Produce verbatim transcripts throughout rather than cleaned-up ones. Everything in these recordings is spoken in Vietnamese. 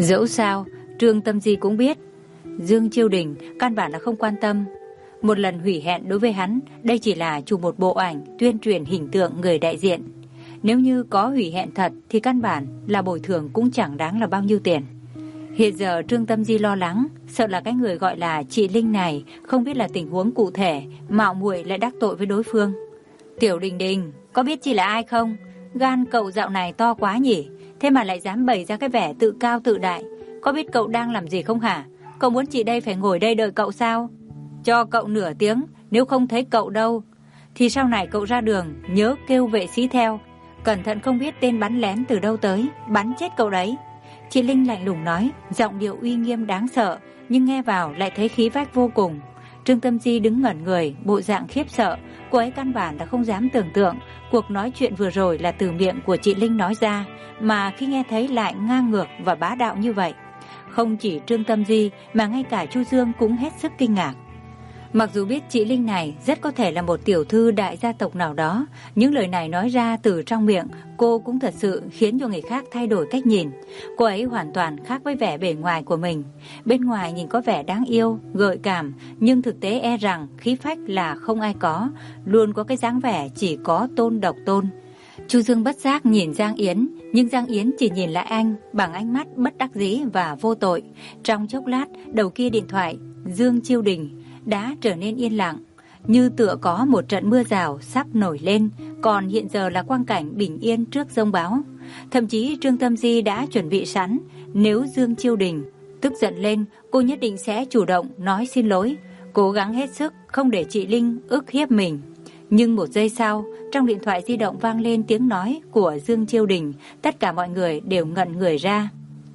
Dẫu sao, Trương Tâm Di cũng biết Dương Chiêu Đình căn bản là không quan tâm. Một lần hủy hẹn đối với hắn, đây chỉ là chụp một bộ ảnh tuyên truyền hình tượng người đại diện. Nếu như có hủy hẹn thật thì căn bản là bồi thường cũng chẳng đáng là bao nhiêu tiền. Hiện giờ Trương Tâm Di lo lắng, sợ là cái người gọi là chị Linh này không biết là tình huống cụ thể, mạo muội lại đắc tội với đối phương. Tiểu Đình Đình, có biết chị là ai không? Gan cậu dạo này to quá nhỉ? Thế mà lại dám bày ra cái vẻ tự cao tự đại. Có biết cậu đang làm gì không hả? Cậu muốn chị đây phải ngồi đây đợi cậu sao? Cho cậu nửa tiếng, nếu không thấy cậu đâu thì sau này cậu ra đường nhớ kêu vệ sĩ theo. Cẩn thận không biết tên bắn lén từ đâu tới, bắn chết cậu đấy. Chị Linh lạnh lùng nói, giọng điệu uy nghiêm đáng sợ, nhưng nghe vào lại thấy khí phách vô cùng. Trương Tâm Di đứng ngẩn người, bộ dạng khiếp sợ. Cô ấy căn bản đã không dám tưởng tượng cuộc nói chuyện vừa rồi là từ miệng của chị Linh nói ra, mà khi nghe thấy lại ngang ngược và bá đạo như vậy. Không chỉ Trương Tâm Di mà ngay cả Chu Dương cũng hết sức kinh ngạc. Mặc dù biết chị Linh này rất có thể là một tiểu thư đại gia tộc nào đó, những lời này nói ra từ trong miệng cô cũng thật sự khiến cho người khác thay đổi cách nhìn. Cô ấy hoàn toàn khác với vẻ bề ngoài của mình. Bên ngoài nhìn có vẻ đáng yêu, gợi cảm, nhưng thực tế e rằng khí phách là không ai có, luôn có cái dáng vẻ chỉ có tôn độc tôn. Chu Dương bất giác nhìn Giang Yến, nhưng Giang Yến chỉ nhìn lại anh bằng ánh mắt bất đắc dĩ và vô tội. Trong chốc lát, đầu kia điện thoại Dương Chiêu Đình đã trở nên yên lặng, như tựa có một trận mưa rào sắp nổi lên, còn hiện giờ là quang cảnh bình yên trước giông bão. Thậm chí Trương Tâm Di đã chuẩn bị sẵn, nếu Dương Chiêu Đình tức giận lên, cô nhất định sẽ chủ động nói xin lỗi, cố gắng hết sức không để chị Linh ức hiếp mình. Nhưng một giây sau, trong điện thoại di động vang lên tiếng nói của Dương Chiêu Đình, tất cả mọi người đều ngẩn người ra.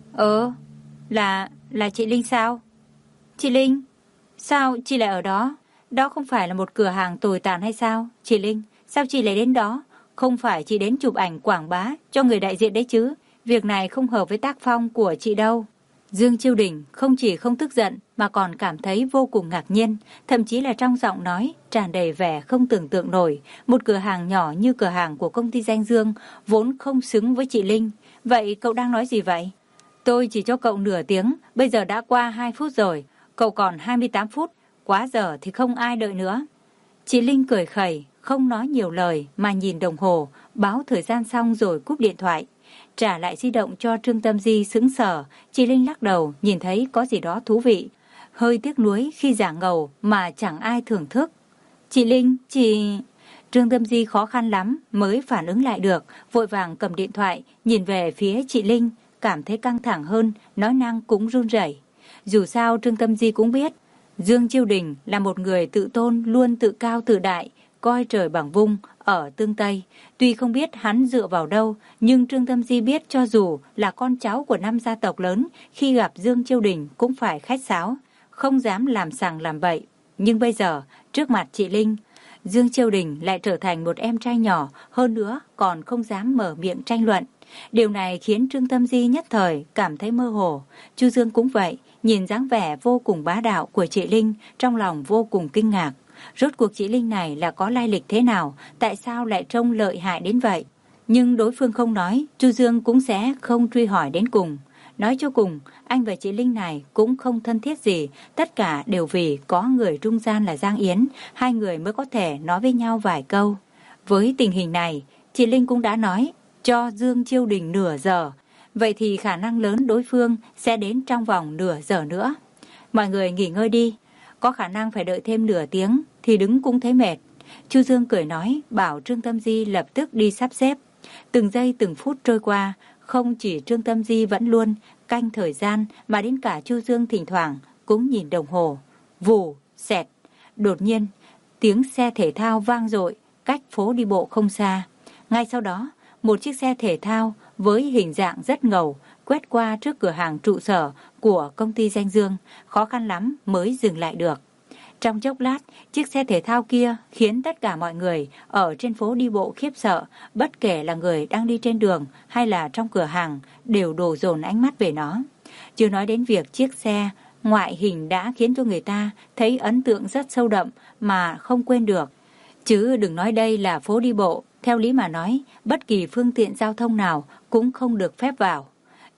Ờ, là, là chị Linh sao? Chị Linh? Sao chị lại ở đó? Đó không phải là một cửa hàng tồi tàn hay sao? Chị Linh, sao chị lại đến đó? Không phải chị đến chụp ảnh quảng bá cho người đại diện đấy chứ? Việc này không hợp với tác phong của chị đâu. Dương Chiêu Đình không chỉ không tức giận mà còn cảm thấy vô cùng ngạc nhiên, thậm chí là trong giọng nói tràn đầy vẻ không tưởng tượng nổi. Một cửa hàng nhỏ như cửa hàng của công ty Danh Dương vốn không xứng với chị Linh. Vậy cậu đang nói gì vậy? Tôi chỉ cho cậu nửa tiếng, bây giờ đã qua hai phút rồi. Cậu còn hai mươi tám phút, quá giờ thì không ai đợi nữa. Chị Linh cười khẩy, không nói nhiều lời mà nhìn đồng hồ, báo thời gian xong rồi cúp điện thoại. Trả lại di động cho Trương Tâm Di sững sờ, chị Linh lắc đầu nhìn thấy có gì đó thú vị. Hơi tiếc nuối khi giả ngầu mà chẳng ai thưởng thức. Chị Linh, chị... Trương Tâm Di khó khăn lắm mới phản ứng lại được, vội vàng cầm điện thoại, nhìn về phía chị Linh, cảm thấy căng thẳng hơn, nói năng cũng run rẩy. Dù sao Trương Tâm Di cũng biết, Dương Chiêu Đình là một người tự tôn luôn tự cao tự đại, coi trời bằng vung ở Tương Tây. Tuy không biết hắn dựa vào đâu, nhưng Trương Tâm Di biết cho dù là con cháu của năm gia tộc lớn, khi gặp Dương Chiêu Đình cũng phải khách sáo, không dám làm sằng làm bậy. Nhưng bây giờ, trước mặt chị Linh, Dương Chiêu Đình lại trở thành một em trai nhỏ, hơn nữa còn không dám mở miệng tranh luận. Điều này khiến Trương Tâm Di nhất thời cảm thấy mơ hồ. Chu Dương cũng vậy, nhìn dáng vẻ vô cùng bá đạo của chị Linh, trong lòng vô cùng kinh ngạc. Rốt cuộc chị Linh này là có lai lịch thế nào, tại sao lại trông lợi hại đến vậy? Nhưng đối phương không nói, Chu Dương cũng sẽ không truy hỏi đến cùng. Nói cho cùng, anh và chị Linh này cũng không thân thiết gì, tất cả đều vì có người trung gian là Giang Yến, hai người mới có thể nói với nhau vài câu. Với tình hình này, chị Linh cũng đã nói cho Dương Chiêu Đình nửa giờ, vậy thì khả năng lớn đối phương sẽ đến trong vòng nửa giờ nữa. Mọi người nghỉ ngơi đi, có khả năng phải đợi thêm nửa tiếng thì đứng cũng thấy mệt. Chu Dương cười nói, bảo Trương Tâm Di lập tức đi sắp xếp. Từng giây từng phút trôi qua, không chỉ Trương Tâm Di vẫn luôn canh thời gian mà đến cả Chu Dương thỉnh thoảng cũng nhìn đồng hồ. Vù, xẹt. Đột nhiên, tiếng xe thể thao vang dội cách phố đi bộ không xa. Ngay sau đó, một chiếc xe thể thao với hình dạng rất ngầu quét qua trước cửa hàng trụ sở của công ty Danh Dương, khó khăn lắm mới dừng lại được. Trong chốc lát, chiếc xe thể thao kia khiến tất cả mọi người ở trên phố đi bộ khiếp sợ, bất kể là người đang đi trên đường hay là trong cửa hàng đều đổ dồn ánh mắt về nó. Chưa nói đến việc chiếc xe ngoại hình đã khiến cho người ta thấy ấn tượng rất sâu đậm mà không quên được. Chứ đừng nói đây là phố đi bộ, theo lý mà nói, bất kỳ phương tiện giao thông nào cũng không được phép vào.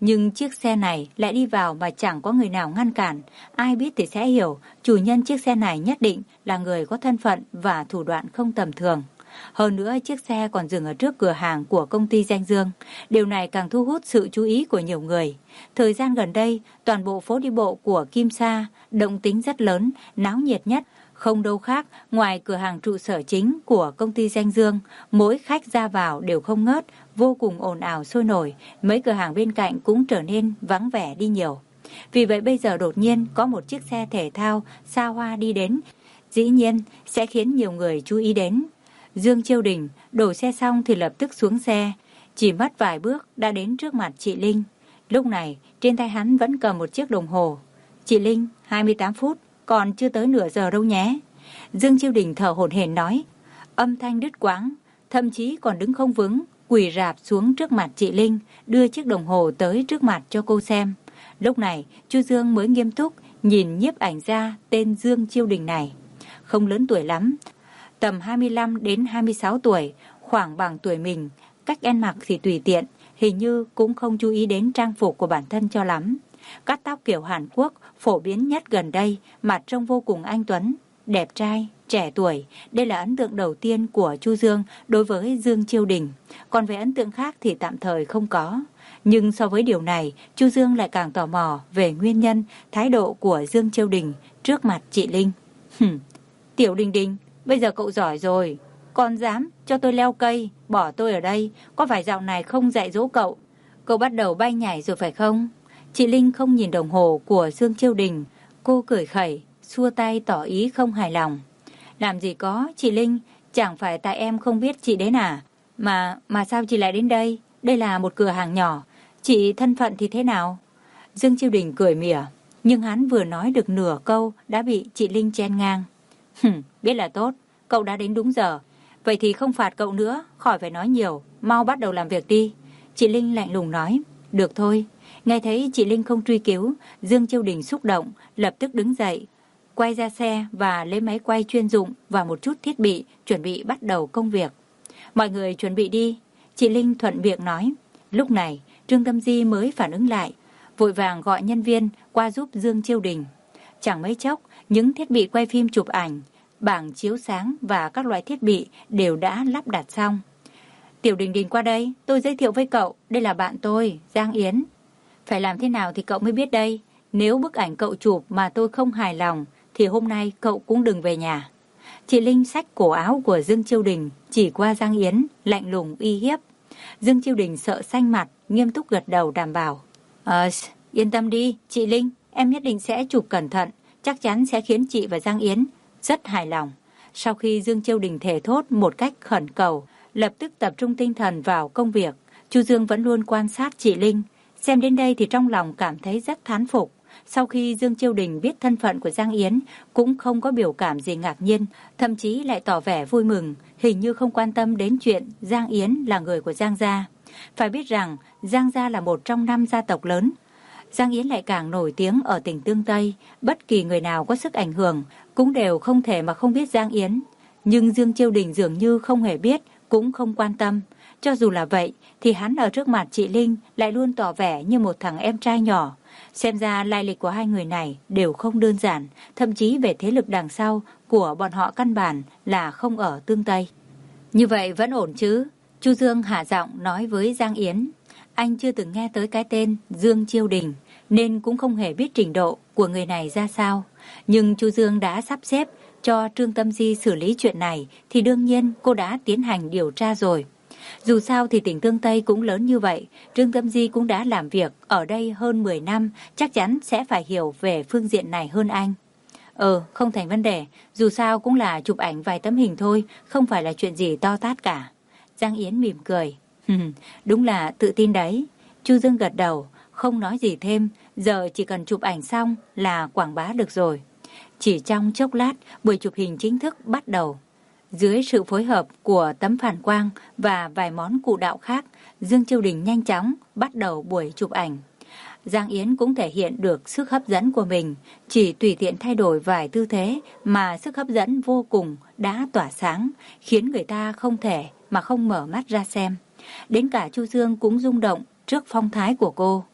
Nhưng chiếc xe này lại đi vào mà chẳng có người nào ngăn cản. Ai biết thì sẽ hiểu, chủ nhân chiếc xe này nhất định là người có thân phận và thủ đoạn không tầm thường. Hơn nữa, chiếc xe còn dừng ở trước cửa hàng của công ty Danh Dương. Điều này càng thu hút sự chú ý của nhiều người. Thời gian gần đây, toàn bộ phố đi bộ của Kim Sa động tính rất lớn, náo nhiệt nhất. Không đâu khác, ngoài cửa hàng trụ sở chính của công ty Danh Dương, mỗi khách ra vào đều không ngớt, vô cùng ồn ào sôi nổi. Mấy cửa hàng bên cạnh cũng trở nên vắng vẻ đi nhiều. Vì vậy bây giờ đột nhiên có một chiếc xe thể thao xa hoa đi đến, dĩ nhiên sẽ khiến nhiều người chú ý đến. Dương Chiêu Đình đổ xe xong thì lập tức xuống xe, chỉ mất vài bước đã đến trước mặt chị Linh. Lúc này trên tay hắn vẫn cầm một chiếc đồng hồ. Chị Linh, hai mươi tám phút, còn chưa tới nửa giờ đâu nhé. Dương Chiêu Đình thở hổn hển nói, âm thanh đứt quãng, thậm chí còn đứng không vững, quỳ rạp xuống trước mặt chị Linh, đưa chiếc đồng hồ tới trước mặt cho cô xem. Lúc này Chu Dương mới nghiêm túc nhìn nhiếp ảnh gia tên Dương Chiêu Đình này. Không lớn tuổi lắm, tầm hai mươi lăm đến hai mươi sáu tuổi, khoảng bằng tuổi mình, cách ăn mặc thì tùy tiện, hình như cũng không chú ý đến trang phục của bản thân cho lắm. Cắt tóc kiểu Hàn Quốc phổ biến nhất gần đây, mặt trông vô cùng anh tuấn, đẹp trai, trẻ tuổi. Đây là ấn tượng đầu tiên của Chu Dương đối với Dương Chiêu Đình. Còn về ấn tượng khác thì tạm thời không có. Nhưng so với điều này, Chu Dương lại càng tò mò về nguyên nhân, thái độ của Dương Chiêu Đình trước mặt chị Linh. Hừm, Tiểu Đình Đình, bây giờ cậu giỏi rồi. Còn dám cho tôi leo cây, bỏ tôi ở đây. Có phải dạo này không dạy dỗ cậu? Cậu bắt đầu bay nhảy rồi phải không? Chị Linh không nhìn đồng hồ của Dương Chiêu Đình. Cô cười khẩy, xua tay tỏ ý không hài lòng. Làm gì có, chị Linh, chẳng phải tại em không biết chị đến à? Mà, mà sao chị lại đến đây? Đây là một cửa hàng nhỏ. Chị thân phận thì thế nào? Dương Chiêu Đình cười mỉa, nhưng hắn vừa nói được nửa câu đã bị chị Linh chen ngang. Hừm, biết là tốt, cậu đã đến đúng giờ. Vậy thì không phạt cậu nữa, khỏi phải nói nhiều, mau bắt đầu làm việc đi. Chị Linh lạnh lùng nói, được thôi. Nghe thấy chị Linh không truy cứu, Dương Chiêu Đình xúc động, lập tức đứng dậy, quay ra xe và lấy máy quay chuyên dụng và một chút thiết bị, chuẩn bị bắt đầu công việc. Mọi người chuẩn bị đi, chị Linh thuận miệng nói. Lúc này, Trương Tâm Di mới phản ứng lại, vội vàng gọi nhân viên qua giúp Dương Chiêu Đình. Chẳng mấy chốc, những thiết bị quay phim chụp ảnh, bảng chiếu sáng và các loại thiết bị đều đã lắp đặt xong. Tiểu Đình Đình qua đây, tôi giới thiệu với cậu, đây là bạn tôi, Giang Yến. Phải làm thế nào thì cậu mới biết đây. Nếu bức ảnh cậu chụp mà tôi không hài lòng, thì hôm nay cậu cũng đừng về nhà. Chị Linh xách cổ áo của Dương Chiêu Đình, chỉ qua Giang Yến, lạnh lùng uy hiếp. Dương Chiêu Đình sợ xanh mặt, nghiêm túc gật đầu đảm bảo. Ờ, yên tâm đi, chị Linh, em nhất định sẽ chụp cẩn thận, chắc chắn sẽ khiến chị và Giang Yến rất hài lòng. Sau khi Dương Chiêu Đình thề thốt một cách khẩn cầu, lập tức tập trung tinh thần vào công việc, Chu Dương vẫn luôn quan sát chị Linh. Xem đến đây thì trong lòng cảm thấy rất thán phục. Sau khi Dương Chiêu Đình biết thân phận của Giang Yến, cũng không có biểu cảm gì ngạc nhiên, thậm chí lại tỏ vẻ vui mừng, hình như không quan tâm đến chuyện Giang Yến là người của Giang gia. Phải biết rằng Giang gia là một trong năm gia tộc lớn. Giang Yến lại càng nổi tiếng ở tỉnh Tương Tây, bất kỳ người nào có sức ảnh hưởng cũng đều không thể mà không biết Giang Yến. Nhưng Dương Chiêu Đình dường như không hề biết, cũng không quan tâm. Cho dù là vậy, thì hắn ở trước mặt chị Linh lại luôn tỏ vẻ như một thằng em trai nhỏ. Xem ra lai lịch của hai người này đều không đơn giản, thậm chí về thế lực đằng sau của bọn họ căn bản là không ở Tương Tây. Như vậy vẫn ổn chứ? Chu Dương hạ giọng nói với Giang Yến. Anh chưa từng nghe tới cái tên Dương Chiêu Đình, nên cũng không hề biết trình độ của người này ra sao. Nhưng Chu Dương đã sắp xếp cho Trương Tâm Di xử lý chuyện này, thì đương nhiên cô đã tiến hành điều tra rồi. Dù sao thì tỉnh Tương Tây cũng lớn như vậy, Trương Tâm Di cũng đã làm việc ở đây hơn mười năm, chắc chắn sẽ phải hiểu về phương diện này hơn anh. Ờ, không thành vấn đề, dù sao cũng là chụp ảnh vài tấm hình thôi, không phải là chuyện gì to tát cả. Giang Yến mỉm cười. Đúng là tự tin đấy. Chu Dương gật đầu, không nói gì thêm, giờ chỉ cần chụp ảnh xong là quảng bá được rồi. Chỉ trong chốc lát, buổi chụp hình chính thức bắt đầu. Dưới sự phối hợp của tấm phản quang và vài món cụ đạo khác, Dương Chiêu Đình nhanh chóng bắt đầu buổi chụp ảnh. Giang Yến cũng thể hiện được sức hấp dẫn của mình, chỉ tùy tiện thay đổi vài tư thế mà sức hấp dẫn vô cùng đã tỏa sáng, khiến người ta không thể mà không mở mắt ra xem. Đến cả Chu Dương cũng rung động trước phong thái của cô.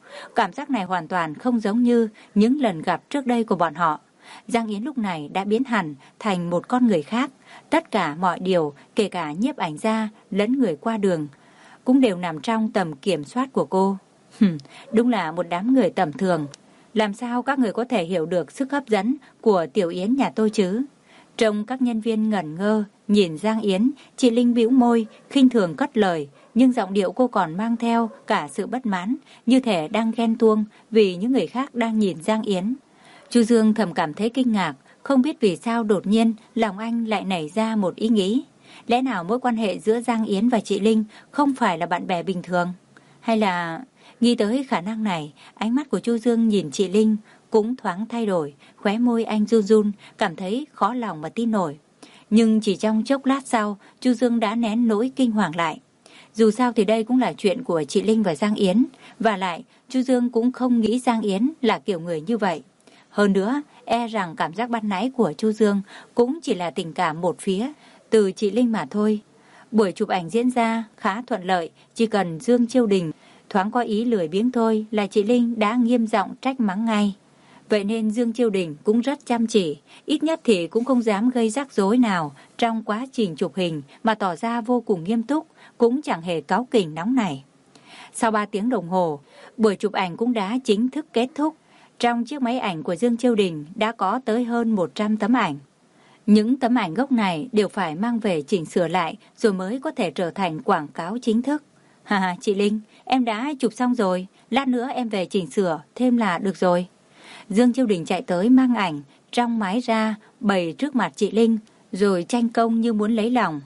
Cảm giác này hoàn toàn không giống như những lần gặp trước đây của bọn họ. Giang Yến lúc này đã biến hẳn thành một con người khác. Tất cả mọi điều, kể cả nhiếp ảnh gia lẫn người qua đường, cũng đều nằm trong tầm kiểm soát của cô. Hừm, đúng là một đám người tầm thường. Làm sao các người có thể hiểu được sức hấp dẫn của Tiểu Yến nhà tôi chứ? Trông các nhân viên ngẩn ngơ, nhìn Giang Yến, chị Linh bĩu môi, khinh thường cất lời, nhưng giọng điệu cô còn mang theo cả sự bất mãn, như thể đang ghen tuông vì những người khác đang nhìn Giang Yến. Chu Dương thầm cảm thấy kinh ngạc, không biết vì sao đột nhiên lòng anh lại nảy ra một ý nghĩ. Lẽ nào mối quan hệ giữa Giang Yến và chị Linh không phải là bạn bè bình thường? Hay là... Nghĩ tới khả năng này, ánh mắt của Chu Dương nhìn chị Linh cũng thoáng thay đổi, khóe môi anh run run, cảm thấy khó lòng mà tin nổi. Nhưng chỉ trong chốc lát sau, Chu Dương đã nén nỗi kinh hoàng lại. Dù sao thì đây cũng là chuyện của chị Linh và Giang Yến, và lại Chu Dương cũng không nghĩ Giang Yến là kiểu người như vậy. Hơn nữa, e rằng cảm giác ban nãy của Chu Dương cũng chỉ là tình cảm một phía từ chị Linh mà thôi. Buổi chụp ảnh diễn ra khá thuận lợi, chỉ cần Dương Chiêu Đình thoáng có ý lười biếng thôi là chị Linh đã nghiêm giọng trách mắng ngay. Vậy nên Dương Chiêu Đình cũng rất chăm chỉ, ít nhất thì cũng không dám gây rắc rối nào trong quá trình chụp hình mà tỏ ra vô cùng nghiêm túc, cũng chẳng hề cáu kỉnh nóng nảy. Sau ba tiếng đồng hồ, buổi chụp ảnh cũng đã chính thức kết thúc. Trong chiếc máy ảnh của Dương Chiêu Đình đã có tới hơn một trăm tấm ảnh. Những tấm ảnh gốc này đều phải mang về chỉnh sửa lại rồi mới có thể trở thành quảng cáo chính thức. Hà hà, chị Linh, em đã chụp xong rồi, lát nữa em về chỉnh sửa thêm là được rồi. Dương Chiêu Đình chạy tới mang ảnh trong máy ra bày trước mặt chị Linh, rồi tranh công như muốn lấy lòng.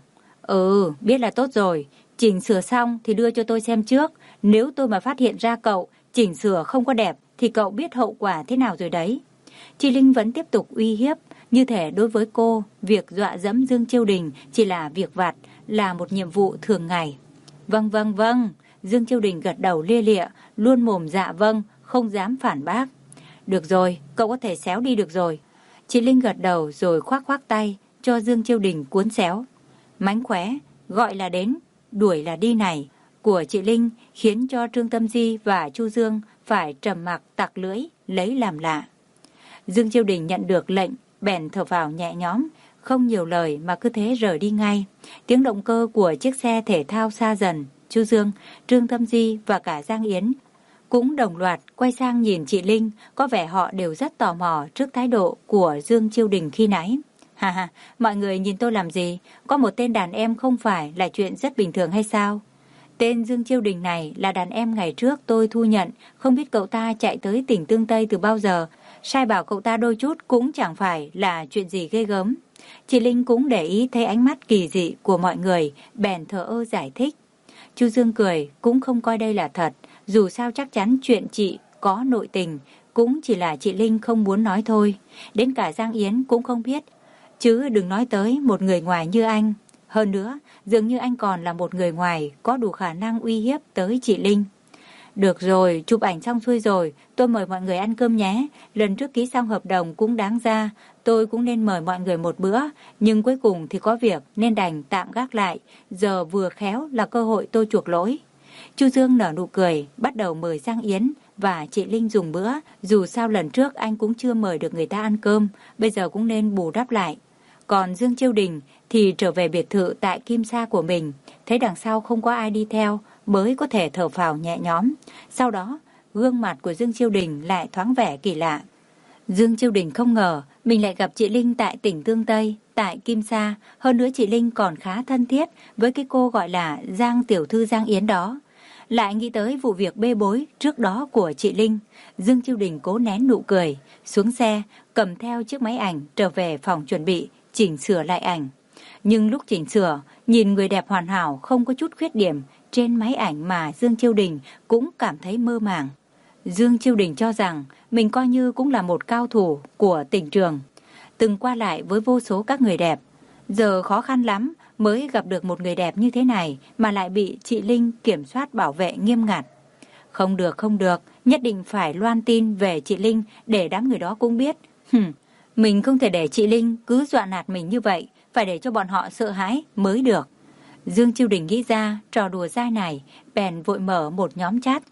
Ừ, biết là tốt rồi, chỉnh sửa xong thì đưa cho tôi xem trước. Nếu tôi mà phát hiện ra cậu chỉnh sửa không có đẹp thì cậu biết hậu quả thế nào rồi đấy. Chị Linh vẫn tiếp tục uy hiếp, như thể đối với cô, việc dọa dẫm Dương Chiêu Đình chỉ là việc vặt, là một nhiệm vụ thường ngày. Vâng vâng vâng, Dương Chiêu Đình gật đầu lia lịa, luôn mồm dạ vâng, không dám phản bác. Được rồi, cậu có thể xéo đi được rồi. Chị Linh gật đầu rồi khoác khoác tay cho Dương Chiêu Đình cuốn xéo. Mánh khóe, gọi là đến, đuổi là đi này của chị Linh khiến cho Trương Tâm Di và Chu Dương phải trầm mặc tặc lưỡi, lấy làm lạ. Dương Chiêu Đình nhận được lệnh, bèn thở vào nhẹ nhõm, không nhiều lời mà cứ thế rời đi ngay. Tiếng động cơ của chiếc xe thể thao xa dần, Chu Dương, Trương Tâm Di và cả Giang Yến cũng đồng loạt quay sang nhìn chị Linh, có vẻ họ đều rất tò mò trước thái độ của Dương Chiêu Đình khi nãy. Ha ha, mọi người nhìn tôi làm gì? Có một tên đàn em không phải là chuyện rất bình thường hay sao? Tên Dương Chiêu Đình này là đàn em ngày trước tôi thu nhận, không biết cậu ta chạy tới tỉnh Tương Tây từ bao giờ. Sai bảo cậu ta đôi chút cũng chẳng phải là chuyện gì ghê gớm. Chị Linh cũng để ý thấy ánh mắt kỳ dị của mọi người, bèn thờ ơ giải thích. Chu Dương cười, cũng không coi đây là thật. Dù sao chắc chắn chuyện chị có nội tình, cũng chỉ là chị Linh không muốn nói thôi. Đến cả Giang Yến cũng không biết, chứ đừng nói tới một người ngoài như anh. Hơn nữa, dường như anh còn là một người ngoài có đủ khả năng uy hiếp tới chị Linh. Được rồi, chụp ảnh xong xuôi rồi, tôi mời mọi người ăn cơm nhé. Lần trước ký xong hợp đồng cũng đáng ra, tôi cũng nên mời mọi người một bữa, nhưng cuối cùng thì có việc nên đành tạm gác lại. Giờ vừa khéo là cơ hội tôi chuộc lỗi. Chu Dương nở nụ cười, bắt đầu mời Giang Yến và chị Linh dùng bữa. Dù sao lần trước anh cũng chưa mời được người ta ăn cơm, bây giờ cũng nên bù đắp lại. Còn Dương Chiêu Đình thì trở về biệt thự tại Kim Sa của mình, thấy đằng sau không có ai đi theo, mới có thể thở phào nhẹ nhõm. Sau đó, gương mặt của Dương Chiêu Đình lại thoáng vẻ kỳ lạ. Dương Chiêu Đình không ngờ mình lại gặp chị Linh tại tỉnh Tương Tây, tại Kim Sa. Hơn nữa chị Linh còn khá thân thiết với cái cô gọi là Giang tiểu thư Giang Yến đó. Lại nghĩ tới vụ việc bê bối trước đó của chị Linh, Dương Chiêu Đình cố nén nụ cười, xuống xe, cầm theo chiếc máy ảnh trở về phòng chuẩn bị, chỉnh sửa lại ảnh. Nhưng lúc chỉnh sửa, nhìn người đẹp hoàn hảo không có chút khuyết điểm trên máy ảnh mà Dương Chiêu Đình cũng cảm thấy mơ màng. Dương Chiêu Đình cho rằng mình coi như cũng là một cao thủ của tỉnh trường, từng qua lại với vô số các người đẹp. Giờ khó khăn lắm mới gặp được một người đẹp như thế này mà lại bị chị Linh kiểm soát bảo vệ nghiêm ngặt. Không được, không được, nhất định phải loan tin về chị Linh để đám người đó cũng biết. Hừm, mình không thể để chị Linh cứ dọa nạt mình như vậy, phải để cho bọn họ sợ hãi mới được. Dương Chiêu Đình nghĩ ra trò đùa dai này, bèn vội mở một nhóm chat.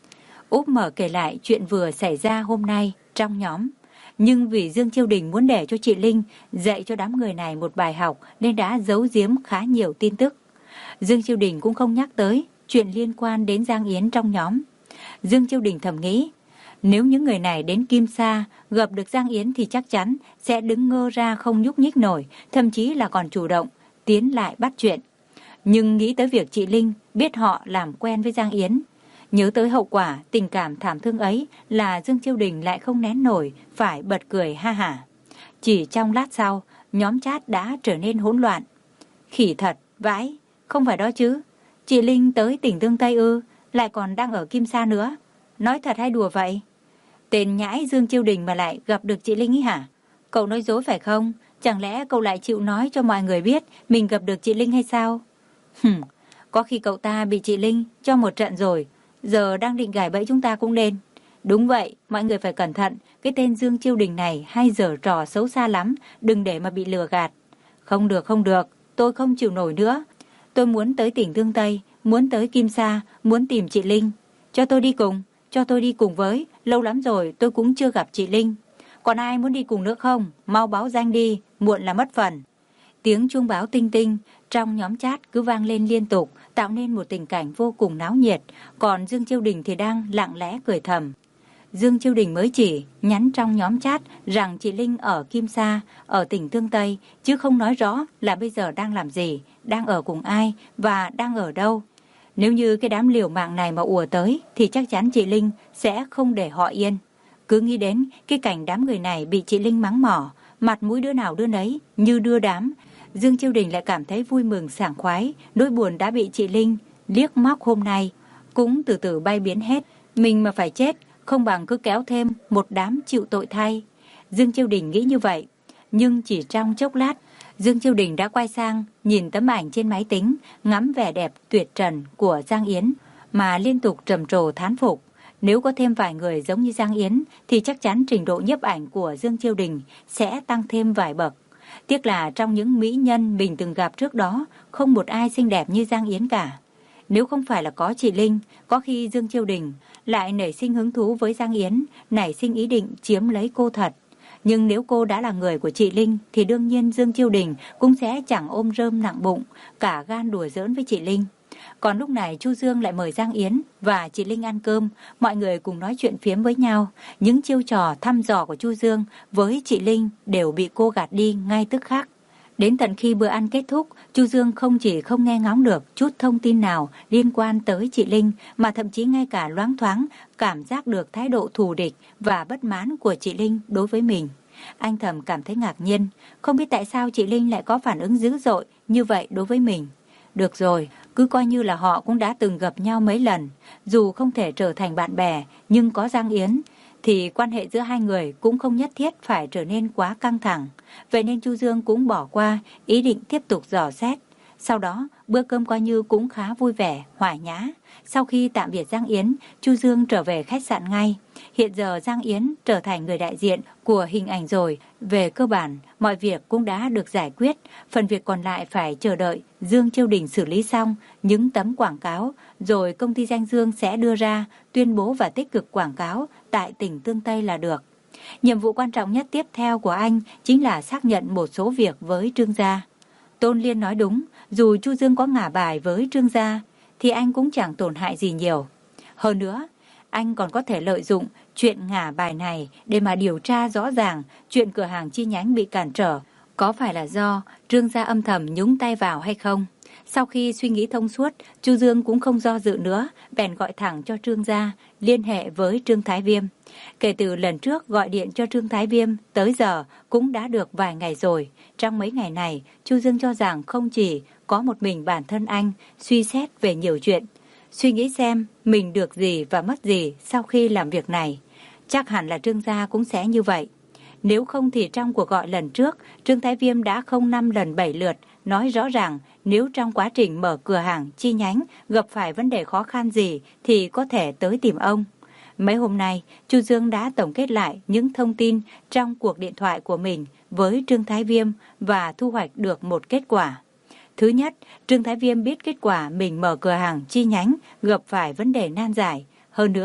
Úp Mở kể lại chuyện vừa xảy ra hôm nay trong nhóm. Nhưng vì Dương Chiêu Đình muốn để cho chị Linh dạy cho đám người này một bài học nên đã giấu giếm khá nhiều tin tức. Dương Chiêu Đình cũng không nhắc tới chuyện liên quan đến Giang Yến trong nhóm. Dương Chiêu Đình thầm nghĩ, nếu những người này đến Kim Sa gặp được Giang Yến thì chắc chắn sẽ đứng ngơ ra không nhúc nhích nổi, thậm chí là còn chủ động tiến lại bắt chuyện. Nhưng nghĩ tới việc chị Linh biết họ làm quen với Giang Yến, nhớ tới hậu quả tình cảm thảm thương ấy là Dương Chiêu Đình lại không nén nổi, phải bật cười ha hả. Chỉ trong lát sau, nhóm chat đã trở nên hỗn loạn. Khỉ thật, vãi, không phải đó chứ. Chị Linh tới tỉnh Tương Tây ư, lại còn đang ở Kim Sa nữa. Nói thật hay đùa vậy? Tên nhãi Dương Chiêu Đình mà lại gặp được chị Linh ý hả? Cậu nói dối phải không? Chẳng lẽ cậu lại chịu nói cho mọi người biết mình gặp được chị Linh hay sao? Hừm, có khi cậu ta bị chị Linh cho một trận rồi, giờ đang định gài bẫy chúng ta cũng nên. Đúng vậy, mọi người phải cẩn thận, cái tên Dương Chiêu Đình này hay giở trò xấu xa lắm, đừng để mà bị lừa gạt. Không được, không được, tôi không chịu nổi nữa. Tôi muốn tới tỉnh Tương Tây, muốn tới Kim Sa, muốn tìm chị Linh. Cho tôi đi cùng, cho tôi đi cùng với, lâu lắm rồi tôi cũng chưa gặp chị Linh. Còn ai muốn đi cùng nữa không? Mau báo danh đi, muộn là mất phần. Tiếng chuông báo tinh tinh trong nhóm chat cứ vang lên liên tục, tạo nên một tình cảnh vô cùng náo nhiệt. Còn Dương Chiêu Đình thì đang lặng lẽ cười thầm. Dương Chiêu Đình mới chỉ nhắn trong nhóm chat rằng chị Linh ở Kim Sa, ở tỉnh Tương Tây, chứ không nói rõ là bây giờ đang làm gì, đang ở cùng ai và đang ở đâu. Nếu như cái đám liều mạng này mà ùa tới thì chắc chắn chị Linh sẽ không để họ yên. Cứ nghĩ đến cái cảnh đám người này bị chị Linh mắng mỏ, mặt mũi đứa nào đứa nấy như đưa đám, Dương Chiêu Đình lại cảm thấy vui mừng sảng khoái. Nỗi buồn đã bị chị Linh liếc móc hôm nay cũng từ từ bay biến hết. Mình mà phải chết, không bằng cứ kéo thêm một đám chịu tội thay. Dương Chiêu Đình nghĩ như vậy. Nhưng chỉ trong chốc lát, Dương Chiêu Đình đã quay sang nhìn tấm ảnh trên máy tính, ngắm vẻ đẹp tuyệt trần của Giang Yến mà liên tục trầm trồ thán phục. Nếu có thêm vài người giống như Giang Yến thì chắc chắn trình độ nhiếp ảnh của Dương Chiêu Đình sẽ tăng thêm vài bậc. Tiếc là trong những mỹ nhân mình từng gặp trước đó, không một ai xinh đẹp như Giang Yến cả. Nếu không phải là có chị Linh, có khi Dương Chiêu Đình lại nảy sinh hứng thú với Giang Yến, nảy sinh ý định chiếm lấy cô thật. Nhưng nếu cô đã là người của chị Linh thì đương nhiên Dương Chiêu Đình cũng sẽ chẳng ôm rơm nặng bụng, cả gan đùa giỡn với chị Linh. Còn lúc này Chu Dương lại mời Giang Yến và chị Linh ăn cơm, mọi người cùng nói chuyện phiếm với nhau. Những chiêu trò thăm dò của Chu Dương với chị Linh đều bị cô gạt đi ngay tức khắc. Đến tận khi bữa ăn kết thúc, Chu Dương không chỉ không nghe ngóng được chút thông tin nào liên quan tới chị Linh, mà thậm chí ngay cả loáng thoáng cảm giác được thái độ thù địch và bất mãn của chị Linh đối với mình. Anh thầm cảm thấy ngạc nhiên, không biết tại sao chị Linh lại có phản ứng dữ dội như vậy đối với mình. Được rồi, cứ coi như là họ cũng đã từng gặp nhau mấy lần, dù không thể trở thành bạn bè, nhưng có Giang Yến thì quan hệ giữa hai người cũng không nhất thiết phải trở nên quá căng thẳng. Vậy nên Chu Dương cũng bỏ qua ý định tiếp tục dò xét. Sau đó, bữa cơm coi như cũng khá vui vẻ, hòa nhã. Sau khi tạm biệt Giang Yến, Chu Dương trở về khách sạn ngay. Hiện giờ Giang Yến trở thành người đại diện của hình ảnh rồi. Về cơ bản, mọi việc cũng đã được giải quyết. Phần việc còn lại phải chờ đợi Dương Chiêu Đình xử lý xong những tấm quảng cáo, rồi công ty Danh Dương sẽ đưa ra tuyên bố và tích cực quảng cáo tại tỉnh Tương Tây là được. Nhiệm vụ quan trọng nhất tiếp theo của anh chính là xác nhận một số việc với Trương gia. Tôn Liên nói đúng, dù Chu Dương có ngả bài với Trương gia thì anh cũng chẳng tổn hại gì nhiều. Hơn nữa, anh còn có thể lợi dụng chuyện ngả bài này để mà điều tra rõ ràng chuyện cửa hàng chi nhánh bị cản trở có phải là do Trương gia âm thầm nhúng tay vào hay không. Sau khi suy nghĩ thông suốt, Chu Dương cũng không do dự nữa, bèn gọi thẳng cho Trương gia, liên hệ với Trương Thái Viêm. Kể từ lần trước gọi điện cho Trương Thái Viêm, tới giờ cũng đã được vài ngày rồi. Trong mấy ngày này, Chu Dương cho rằng không chỉ có một mình bản thân anh suy xét về nhiều chuyện, suy nghĩ xem mình được gì và mất gì sau khi làm việc này. Chắc hẳn là Trương gia cũng sẽ như vậy. Nếu không thì trong cuộc gọi lần trước, Trương Thái Viêm đã không năm lần bảy lượt nói rõ ràng nếu trong quá trình mở cửa hàng chi nhánh gặp phải vấn đề khó khăn gì thì có thể tới tìm ông. Mấy hôm nay, Chu Dương đã tổng kết lại những thông tin trong cuộc điện thoại của mình với Trương Thái Viêm và thu hoạch được một kết quả. Thứ nhất, Trương Thái Viêm biết kết quả mình mở cửa hàng chi nhánh gặp phải vấn đề nan giải. Hơn nữa,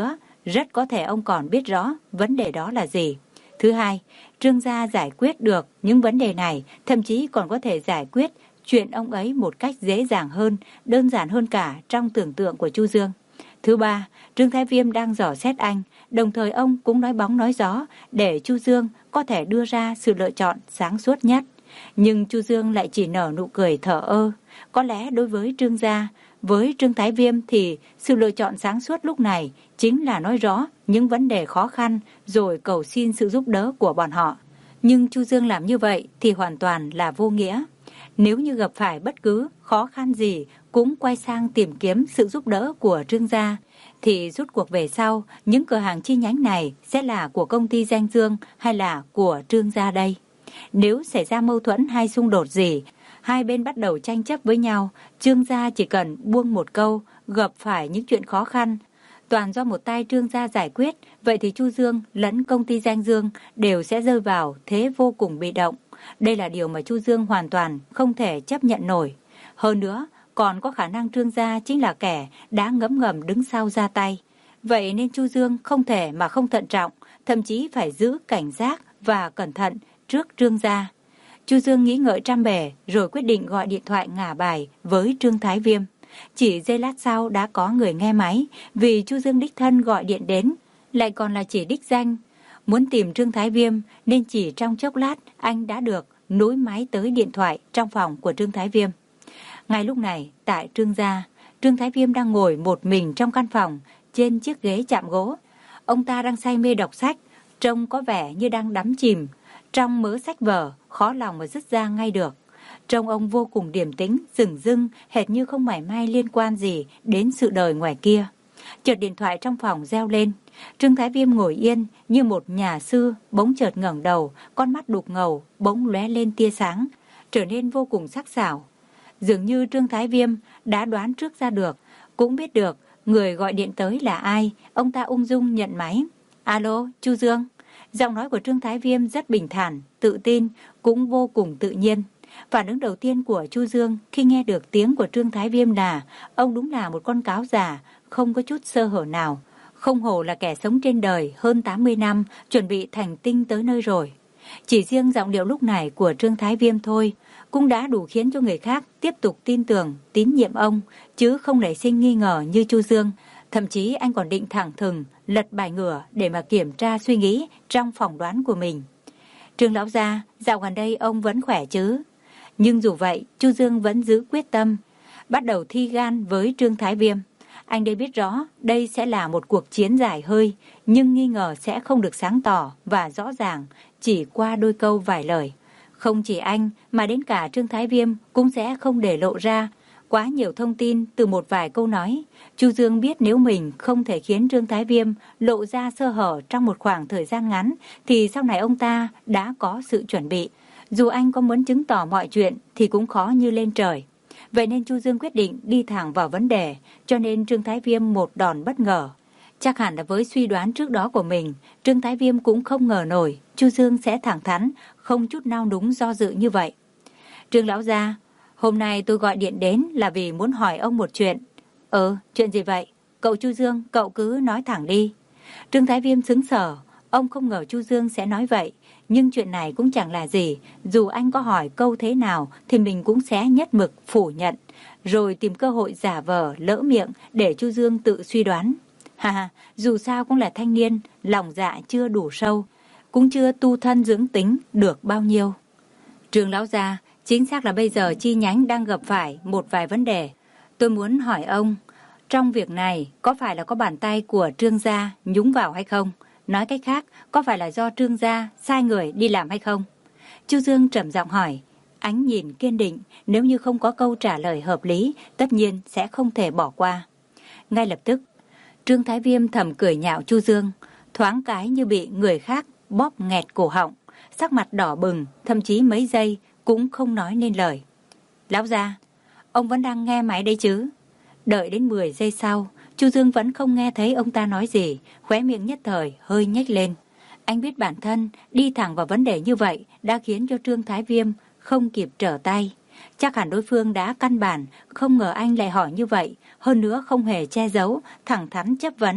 rất có thể ông còn biết rõ vấn đề đó là gì. Thứ hai, Trương gia giải quyết được những vấn đề này, thậm chí còn có thể giải quyết chuyện ông ấy một cách dễ dàng hơn, đơn giản hơn cả trong tưởng tượng của Chu Dương. Thứ ba, Trương Thái Viêm đang dò xét anh, đồng thời ông cũng nói bóng nói gió để Chu Dương có thể đưa ra sự lựa chọn sáng suốt nhất. Nhưng Chu Dương lại chỉ nở nụ cười thờ ơ. Có lẽ đối với Trương gia, với Trương Thái Viêm thì sự lựa chọn sáng suốt lúc này chính là nói rõ những vấn đề khó khăn rồi cầu xin sự giúp đỡ của bọn họ. Nhưng Chu Dương làm như vậy thì hoàn toàn là vô nghĩa. Nếu như gặp phải bất cứ khó khăn gì cũng quay sang tìm kiếm sự giúp đỡ của Trương gia, thì rút cuộc về sau, những cửa hàng chi nhánh này sẽ là của công ty Danh Dương hay là của Trương gia đây? Nếu xảy ra mâu thuẫn hay xung đột gì, hai bên bắt đầu tranh chấp với nhau, Trương gia chỉ cần buông một câu, gặp phải những chuyện khó khăn, toàn do một tay Trương gia giải quyết, vậy thì Chu Dương lẫn công ty Danh Dương đều sẽ rơi vào thế vô cùng bị động. Đây là điều mà Chu Dương hoàn toàn không thể chấp nhận nổi. Hơn nữa, còn có khả năng Trương gia chính là kẻ đã ngấm ngầm đứng sau ra tay. Vậy nên Chu Dương không thể mà không thận trọng, thậm chí phải giữ cảnh giác và cẩn thận trước Trương gia. Chu Dương nghĩ ngợi trăm bề rồi quyết định gọi điện thoại ngả bài với Trương Thái Viêm. Chỉ giây lát sau đã có người nghe máy, vì Chu Dương đích thân gọi điện đến, lại còn là chỉ đích danh. Muốn tìm Trương Thái Viêm nên chỉ trong chốc lát anh đã được nối máy tới điện thoại trong phòng của Trương Thái Viêm. Ngay lúc này, tại Trương gia, Trương Thái Viêm đang ngồi một mình trong căn phòng trên chiếc ghế chạm gỗ. Ông ta đang say mê đọc sách, trông có vẻ như đang đắm chìm trong mớ sách vở, khó lòng mà dứt ra ngay được. Trông ông vô cùng điềm tĩnh, dửng dưng, hệt như không mảy may liên quan gì đến sự đời ngoài kia. Chợt điện thoại trong phòng reo lên. Trương Thái Viêm ngồi yên như một nhà sư, bỗng chợt ngẩng đầu, con mắt đục ngầu bỗng lóe lên tia sáng, trở nên vô cùng sắc sảo. Dường như Trương Thái Viêm đã đoán trước ra được, cũng biết được người gọi điện tới là ai. Ông ta ung dung nhận máy. Alo, Chu Dương. Giọng nói của Trương Thái Viêm rất bình thản, tự tin, cũng vô cùng tự nhiên. Phản ứng đầu tiên của Chu Dương khi nghe được tiếng của Trương Thái Viêm là ông đúng là một con cáo già, không có chút sơ hở nào. Không hổ là kẻ sống trên đời hơn tám mươi năm, chuẩn bị thành tinh tới nơi rồi. Chỉ riêng giọng điệu lúc này của Trương Thái Viêm thôi cũng đã đủ khiến cho người khác tiếp tục tin tưởng, tín nhiệm ông, chứ không nảy sinh nghi ngờ như Chu Dương. Thậm chí anh còn định thẳng thừng lật bài ngửa để mà kiểm tra suy nghĩ trong phỏng đoán của mình. Trương lão gia, dạo gần đây ông vẫn khỏe chứ? Nhưng dù vậy, Chu Dương vẫn giữ quyết tâm, bắt đầu thi gan với Trương Thái Viêm. Anh đây biết rõ đây sẽ là một cuộc chiến dài hơi, nhưng nghi ngờ sẽ không được sáng tỏ và rõ ràng chỉ qua đôi câu vài lời. Không chỉ anh mà đến cả Trương Thái Viêm cũng sẽ không để lộ ra quá nhiều thông tin từ một vài câu nói. Chu Dương biết nếu mình không thể khiến Trương Thái Viêm lộ ra sơ hở trong một khoảng thời gian ngắn thì sau này ông ta đã có sự chuẩn bị. Dù anh có muốn chứng tỏ mọi chuyện thì cũng khó như lên trời. Vậy nên Chu Dương quyết định đi thẳng vào vấn đề, cho nên Trương Thái Viêm một đòn bất ngờ. Chắc hẳn là với suy đoán trước đó của mình, Trương Thái Viêm cũng không ngờ nổi Chu Dương sẽ thẳng thắn, không chút nao núng do dự như vậy. Trương lão gia, hôm nay tôi gọi điện đến là vì muốn hỏi ông một chuyện. Ừ, chuyện gì vậy? Cậu Chu Dương, cậu cứ nói thẳng đi. Trương Thái Viêm sững sờ, ông không ngờ Chu Dương sẽ nói vậy. Nhưng chuyện này cũng chẳng là gì, dù anh có hỏi câu thế nào thì mình cũng sẽ nhất mực phủ nhận, rồi tìm cơ hội giả vờ lỡ miệng để Chu Dương tự suy đoán. Ha ha, dù sao cũng là thanh niên, lòng dạ chưa đủ sâu, cũng chưa tu thân dưỡng tính được bao nhiêu. Trương lão gia, chính xác là bây giờ chi nhánh đang gặp phải một vài vấn đề. Tôi muốn hỏi ông, trong việc này có phải là có bàn tay của Trương gia nhúng vào hay không? Nói cách khác, có phải là do Trương gia sai người đi làm hay không? Chu Dương trầm giọng hỏi, ánh nhìn kiên định, nếu như không có câu trả lời hợp lý, tất nhiên sẽ không thể bỏ qua. Ngay lập tức, Trương Thái Viêm thầm cười nhạo Chu Dương, thoáng cái như bị người khác bóp nghẹt cổ họng, sắc mặt đỏ bừng, thậm chí mấy giây cũng không nói nên lời. Lão gia, ông vẫn đang nghe máy đấy chứ? Đợi đến mười giây sau, Chu Dương vẫn không nghe thấy ông ta nói gì, khóe miệng nhất thời hơi nhếch lên. Anh biết bản thân đi thẳng vào vấn đề như vậy đã khiến cho Trương Thái Viêm không kịp trở tay. Chắc hẳn đối phương đã căn bản không ngờ anh lại hỏi như vậy, hơn nữa không hề che giấu, thẳng thắn chất vấn.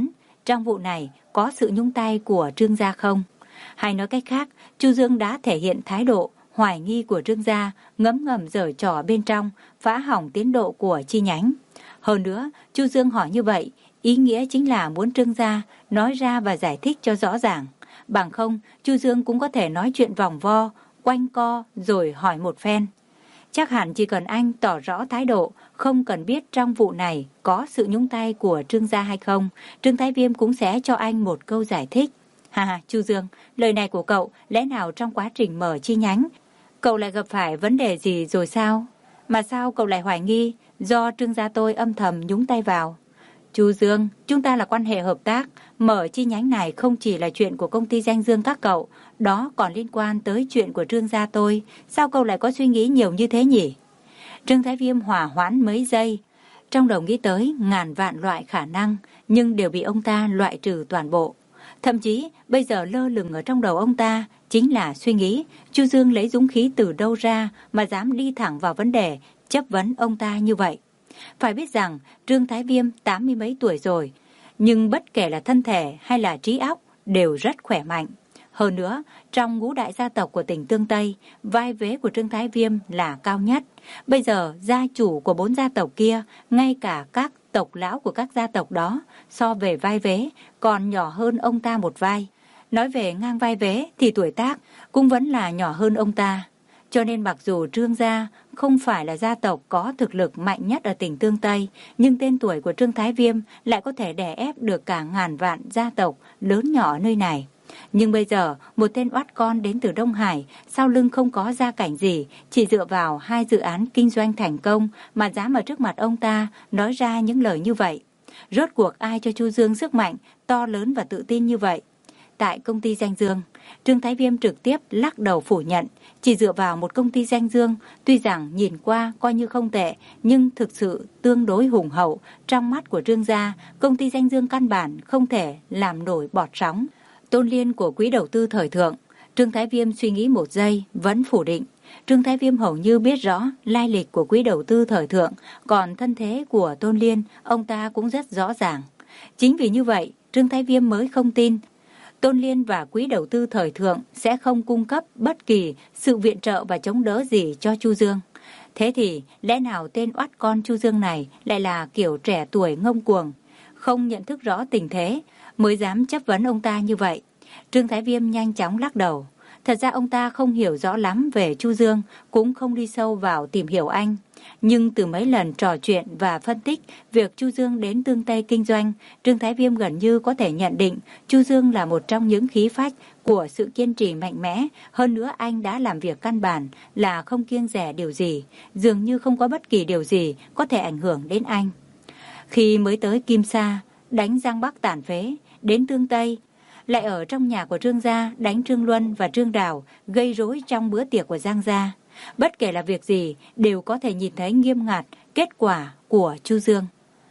trong vụ này có sự nhúng tay của Trương gia không? Hay nói cách khác, Chu Dương đã thể hiện thái độ hoài nghi của Trương gia, ngấm ngầm giở trò bên trong, phá hỏng tiến độ của chi nhánh. Hơn nữa, Chu Dương hỏi như vậy, ý nghĩa chính là muốn Trương gia nói ra và giải thích cho rõ ràng. Bằng không, Chu Dương cũng có thể nói chuyện vòng vo, quanh co rồi hỏi một phen. Chắc hẳn chỉ cần anh tỏ rõ thái độ, không cần biết trong vụ này có sự nhúng tay của Trương gia hay không, Trương Thái Viêm cũng sẽ cho anh một câu giải thích. Hà hà, Chu Dương, lời này của cậu lẽ nào trong quá trình mở chi nhánh, cậu lại gặp phải vấn đề gì rồi sao? Mà sao cậu lại hoài nghi do Trương gia tôi âm thầm nhúng tay vào? Chu Dương, chúng ta là quan hệ hợp tác, mở chi nhánh này không chỉ là chuyện của công ty danh dương các cậu, đó còn liên quan tới chuyện của Trương gia tôi, sao cậu lại có suy nghĩ nhiều như thế nhỉ? Trương Thái Viêm hỏa hoãn mấy giây, trong đầu nghĩ tới ngàn vạn loại khả năng, nhưng đều bị ông ta loại trừ toàn bộ. Thậm chí bây giờ lơ lửng ở trong đầu ông ta chính là suy nghĩ Chu Dương lấy dũng khí từ đâu ra mà dám đi thẳng vào vấn đề, chất vấn ông ta như vậy. Phải biết rằng Trương Thái Viêm tám mươi mấy tuổi rồi, nhưng bất kể là thân thể hay là trí óc đều rất khỏe mạnh. Hơn nữa, trong ngũ đại gia tộc của tỉnh Tương Tây, vai vế của Trương Thái Viêm là cao nhất. Bây giờ gia chủ của bốn gia tộc kia, ngay cả các tộc lão của các gia tộc đó, so về vai vế còn nhỏ hơn ông ta một vai. Nói về ngang vai vế thì tuổi tác cũng vẫn là nhỏ hơn ông ta. Cho nên mặc dù Trương gia không phải là gia tộc có thực lực mạnh nhất ở tỉnh Tương Tây, nhưng tên tuổi của Trương Thái Viêm lại có thể đè ép được cả ngàn vạn gia tộc lớn nhỏ ở nơi này. Nhưng bây giờ, một tên oát con đến từ Đông Hải, sau lưng không có gia cảnh gì, chỉ dựa vào hai dự án kinh doanh thành công mà dám ở trước mặt ông ta nói ra những lời như vậy. Rốt cuộc ai cho Chu Dương sức mạnh, to lớn và tự tin như vậy? Tại công ty danh dương, Trương Thái Viêm trực tiếp lắc đầu phủ nhận, chỉ dựa vào một công ty danh dương, tuy rằng nhìn qua coi như không tệ, nhưng thực sự tương đối hùng hậu. Trong mắt của Trương gia, công ty danh dương căn bản không thể làm nổi bọt sóng. Tôn Liên của quỹ đầu tư thời thượng, Trương Thái Viêm suy nghĩ một giây, vẫn phủ định. Trương Thái Viêm hầu như biết rõ lai lịch của quỹ đầu tư thời thượng, còn thân thế của Tôn Liên, ông ta cũng rất rõ ràng. Chính vì như vậy, Trương Thái Viêm mới không tin Tôn Liên và quỹ đầu tư thời thượng sẽ không cung cấp bất kỳ sự viện trợ và chống đỡ gì cho Chu Dương. Thế thì lẽ nào tên oát con Chu Dương này lại là kiểu trẻ tuổi ngông cuồng, không nhận thức rõ tình thế mới dám chất vấn ông ta như vậy? Trương Thái Viêm nhanh chóng lắc đầu. Thật ra ông ta không hiểu rõ lắm về Chu Dương, cũng không đi sâu vào tìm hiểu anh. Nhưng từ mấy lần trò chuyện và phân tích việc Chu Dương đến Tương Tây kinh doanh, Trương Thái Viêm gần như có thể nhận định Chu Dương là một trong những khí phách của sự kiên trì mạnh mẽ. Hơn nữa anh đã làm việc căn bản là không kiêng dè điều gì, dường như không có bất kỳ điều gì có thể ảnh hưởng đến anh. Khi mới tới Kim Sa, đánh Giang Bắc tàn phế, đến Tương Tây, lại ở trong nhà của Trương gia đánh Trương Luân và Trương Đào, gây rối trong bữa tiệc của Giang gia. Bất kể là việc gì đều có thể nhìn thấy nghiêm ngặt kết quả của Chu Dương.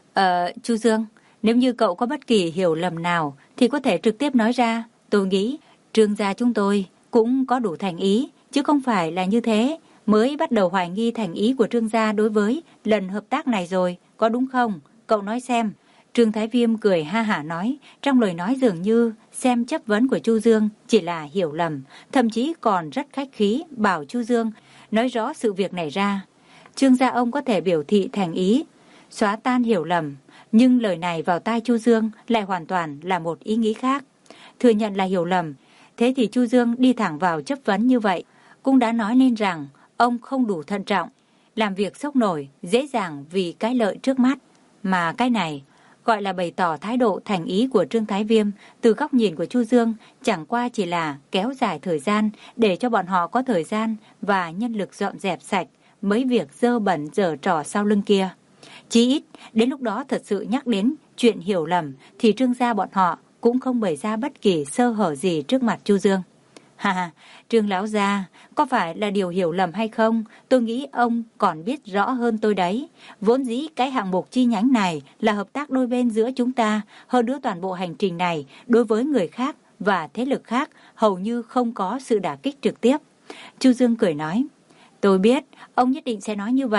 Ờ, Chu Dương, nếu như cậu có bất kỳ hiểu lầm nào thì có thể trực tiếp nói ra. Tôi nghĩ Trương gia chúng tôi cũng có đủ thành ý, chứ không phải là như thế mới bắt đầu hoài nghi thành ý của Trương gia đối với lần hợp tác này rồi, có đúng không? Cậu nói xem. Trương Thái Viêm cười ha hả nói, trong lời nói dường như xem chất vấn của Chu Dương chỉ là hiểu lầm, thậm chí còn rất khách khí bảo Chu Dương nói rõ sự việc này ra. Trương gia ông có thể biểu thị thành ý, xóa tan hiểu lầm, nhưng lời này vào tai Chu Dương lại hoàn toàn là một ý nghĩ khác. Thừa nhận là hiểu lầm, thế thì Chu Dương đi thẳng vào chất vấn như vậy, cũng đã nói nên rằng ông không đủ thận trọng, làm việc sốc nổi, dễ dàng vì cái lợi trước mắt. Mà cái này gọi là bày tỏ thái độ thành ý của Trương Thái Viêm. Từ góc nhìn của Chu Dương, chẳng qua chỉ là kéo dài thời gian để cho bọn họ có thời gian và nhân lực dọn dẹp sạch mấy việc dơ bẩn dở trò sau lưng kia. Chí ít, đến lúc đó thật sự nhắc đến chuyện hiểu lầm thì Trương gia bọn họ cũng không bày ra bất kỳ sơ hở gì trước mặt Chu Dương. Ha ha, Trương lão gia, có phải là điều hiểu lầm hay không? Tôi nghĩ ông còn biết rõ hơn tôi đấy. Vốn dĩ cái hạng mục chi nhánh này là hợp tác đôi bên giữa chúng ta. Hơn nữa toàn bộ hành trình này đối với người khác và thế lực khác hầu như không có sự đả kích trực tiếp. Chu Dương cười nói, tôi biết ông nhất định sẽ nói như vậy.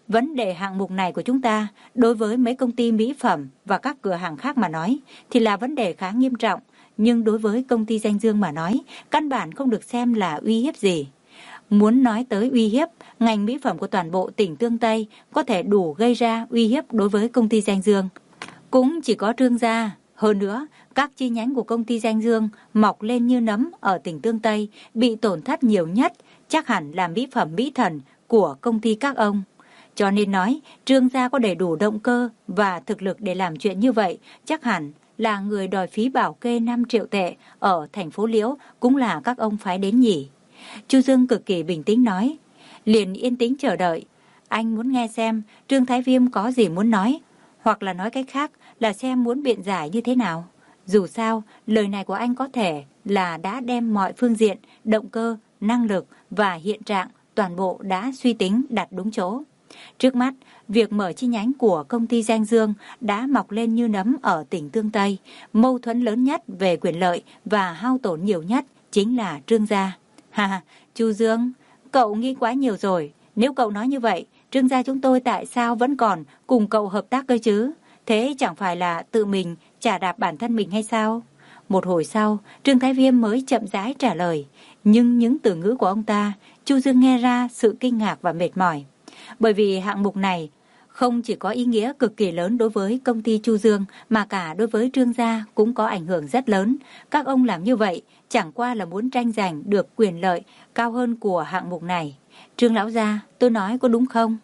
Vấn đề hạng mục này của chúng ta đối với mấy công ty mỹ phẩm và các cửa hàng khác mà nói thì là vấn đề khá nghiêm trọng, nhưng đối với công ty Danh Dương mà nói, căn bản không được xem là uy hiếp gì. Muốn nói tới uy hiếp, ngành mỹ phẩm của toàn bộ tỉnh Tương Tây có thể đủ gây ra uy hiếp đối với công ty Danh Dương. Cũng chỉ có Trương gia. Hơn nữa, các chi nhánh của công ty Danh Dương mọc lên như nấm ở tỉnh Tương Tây bị tổn thất nhiều nhất, chắc hẳn là mỹ phẩm mỹ thần của công ty các ông. Cho nên nói, Trương gia có đầy đủ động cơ và thực lực để làm chuyện như vậy, chắc hẳn là người đòi phí bảo kê năm triệu tệ ở thành phố Liễu cũng là các ông phái đến nhỉ. Chu Dương cực kỳ bình tĩnh nói, liền yên tĩnh chờ đợi. Anh muốn nghe xem Trương Thái Viêm có gì muốn nói, hoặc là nói cách khác là xem muốn biện giải như thế nào. Dù sao, lời này của anh có thể là đã đem mọi phương diện, động cơ, năng lực và hiện trạng toàn bộ đã suy tính đặt đúng chỗ. Trước mắt, việc mở chi nhánh của công ty Danh Dương đã mọc lên như nấm ở tỉnh Tương Tây. Mâu thuẫn lớn nhất về quyền lợi và hao tổn nhiều nhất chính là Trương gia. Ha, Chu Dương, cậu nghĩ quá nhiều rồi. Nếu cậu nói như vậy, Trương gia chúng tôi tại sao vẫn còn cùng cậu hợp tác cơ chứ? Thế chẳng phải là tự mình chà đạp bản thân mình hay sao? Một hồi sau, Trương Thái Viêm mới chậm rãi trả lời. Nhưng những từ ngữ của ông ta, Chu Dương nghe ra sự kinh ngạc và mệt mỏi. Bởi vì hạng mục này không chỉ có ý nghĩa cực kỳ lớn đối với công ty Chu Dương mà cả đối với Trương gia cũng có ảnh hưởng rất lớn. Các ông làm như vậy chẳng qua là muốn tranh giành được quyền lợi cao hơn của hạng mục này. Trương lão gia, tôi nói có đúng không?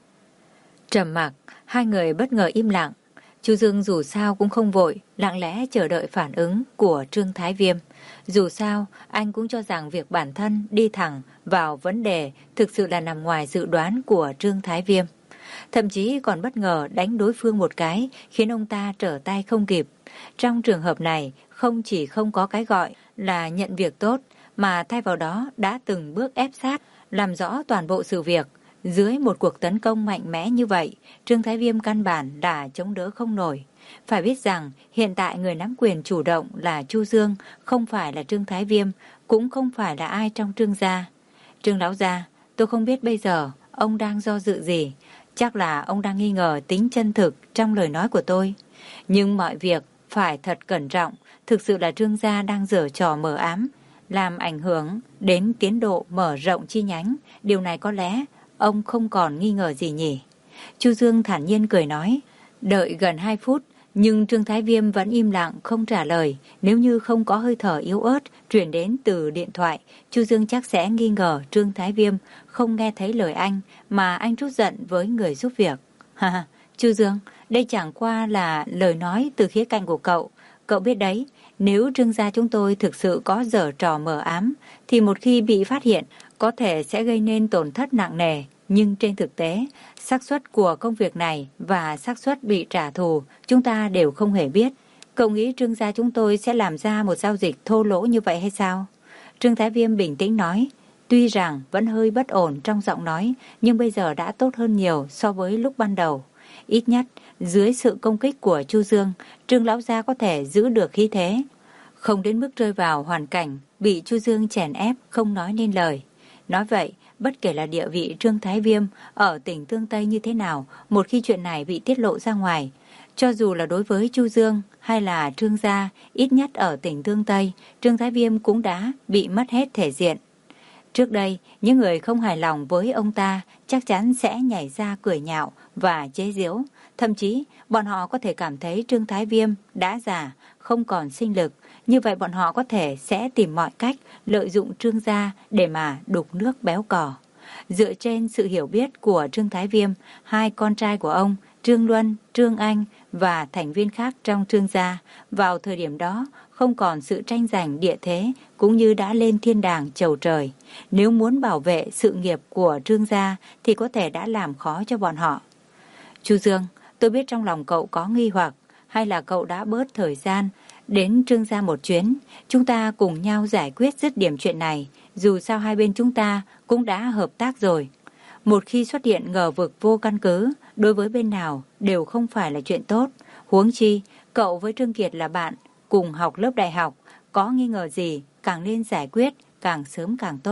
Trầm mặc, hai người bất ngờ im lặng. Chu Dương dù sao cũng không vội, lặng lẽ chờ đợi phản ứng của Trương Thái Viêm. Dù sao, anh cũng cho rằng việc bản thân đi thẳng vào vấn đề thực sự là nằm ngoài dự đoán của Trương Thái Viêm. Thậm chí còn bất ngờ đánh đối phương một cái, khiến ông ta trở tay không kịp. Trong trường hợp này, không chỉ không có cái gọi là nhận việc tốt, mà thay vào đó đã từng bước ép sát, làm rõ toàn bộ sự việc. Dưới một cuộc tấn công mạnh mẽ như vậy, Trương Thái Viêm căn bản đã chống đỡ không nổi. Phải biết rằng hiện tại người nắm quyền chủ động là Chu Dương, không phải là Trương Thái Viêm, cũng không phải là ai trong Trương gia. Trương lão gia, tôi không biết bây giờ ông đang do dự gì. Chắc là ông đang nghi ngờ tính chân thực trong lời nói của tôi. Nhưng mọi việc phải thật cẩn trọng, thực sự là Trương gia đang giở trò mờ ám, làm ảnh hưởng đến tiến độ mở rộng chi nhánh. Điều này có lẽ ông không còn nghi ngờ gì nhỉ? Chu Dương thản nhiên cười nói. Đợi gần hai phút, nhưng Trương Thái Viêm vẫn im lặng không trả lời. Nếu như không có hơi thở yếu ớt truyền đến từ điện thoại, Chu Dương chắc sẽ nghi ngờ Trương Thái Viêm không nghe thấy lời anh mà anh trút giận với người giúp việc. Ha, Chu Dương, đây chẳng qua là lời nói từ khía cạnh của cậu. Cậu biết đấy, nếu Trương gia chúng tôi thực sự có giở trò mờ ám, thì một khi bị phát hiện, có thể sẽ gây nên tổn thất nặng nề. Nhưng trên thực tế, xác suất của công việc này và xác suất bị trả thù chúng ta đều không hề biết. Cậu nghĩ Trương gia chúng tôi sẽ làm ra một giao dịch thô lỗ như vậy hay sao? Trương Thái Viêm bình tĩnh nói. Tuy rằng vẫn hơi bất ổn trong giọng nói, nhưng bây giờ đã tốt hơn nhiều so với lúc ban đầu. Ít nhất, dưới sự công kích của Chu Dương, Trương lão gia có thể giữ được khí thế, không đến mức rơi vào hoàn cảnh bị Chu Dương chèn ép không nói nên lời. Nói vậy, bất kể là địa vị Trương Thái Viêm ở tỉnh Tương Tây như thế nào, một khi chuyện này bị tiết lộ ra ngoài, cho dù là đối với Chu Dương hay là Trương gia, ít nhất ở tỉnh Tương Tây, Trương Thái Viêm cũng đã bị mất hết thể diện. Trước đây, những người không hài lòng với ông ta chắc chắn sẽ nhảy ra cười nhạo và chế giễu. Thậm chí, bọn họ có thể cảm thấy Trương Thái Viêm đã già, không còn sinh lực. Như vậy bọn họ có thể sẽ tìm mọi cách lợi dụng Trương gia để mà đục nước béo cò. Dựa trên sự hiểu biết của Trương Thái Viêm, hai con trai của ông, Trương Luân, Trương Anh và thành viên khác trong Trương gia, vào thời điểm đó không còn sự tranh giành địa thế cũng như đã lên thiên đàng chầu trời. Nếu muốn bảo vệ sự nghiệp của Trương gia thì có thể đã làm khó cho bọn họ. Chu Dương, tôi biết trong lòng cậu có nghi hoặc, hay là cậu đã bớt thời gian đến Trương gia một chuyến, chúng ta cùng nhau giải quyết dứt điểm chuyện này. Dù sao hai bên chúng ta cũng đã hợp tác rồi. Một khi xuất hiện ngờ vực vô căn cứ, đối với bên nào đều không phải là chuyện tốt. Huống chi, cậu với Trương Kiệt là bạn, cùng học lớp đại học, có nghi ngờ gì càng nên giải quyết càng sớm càng tốt.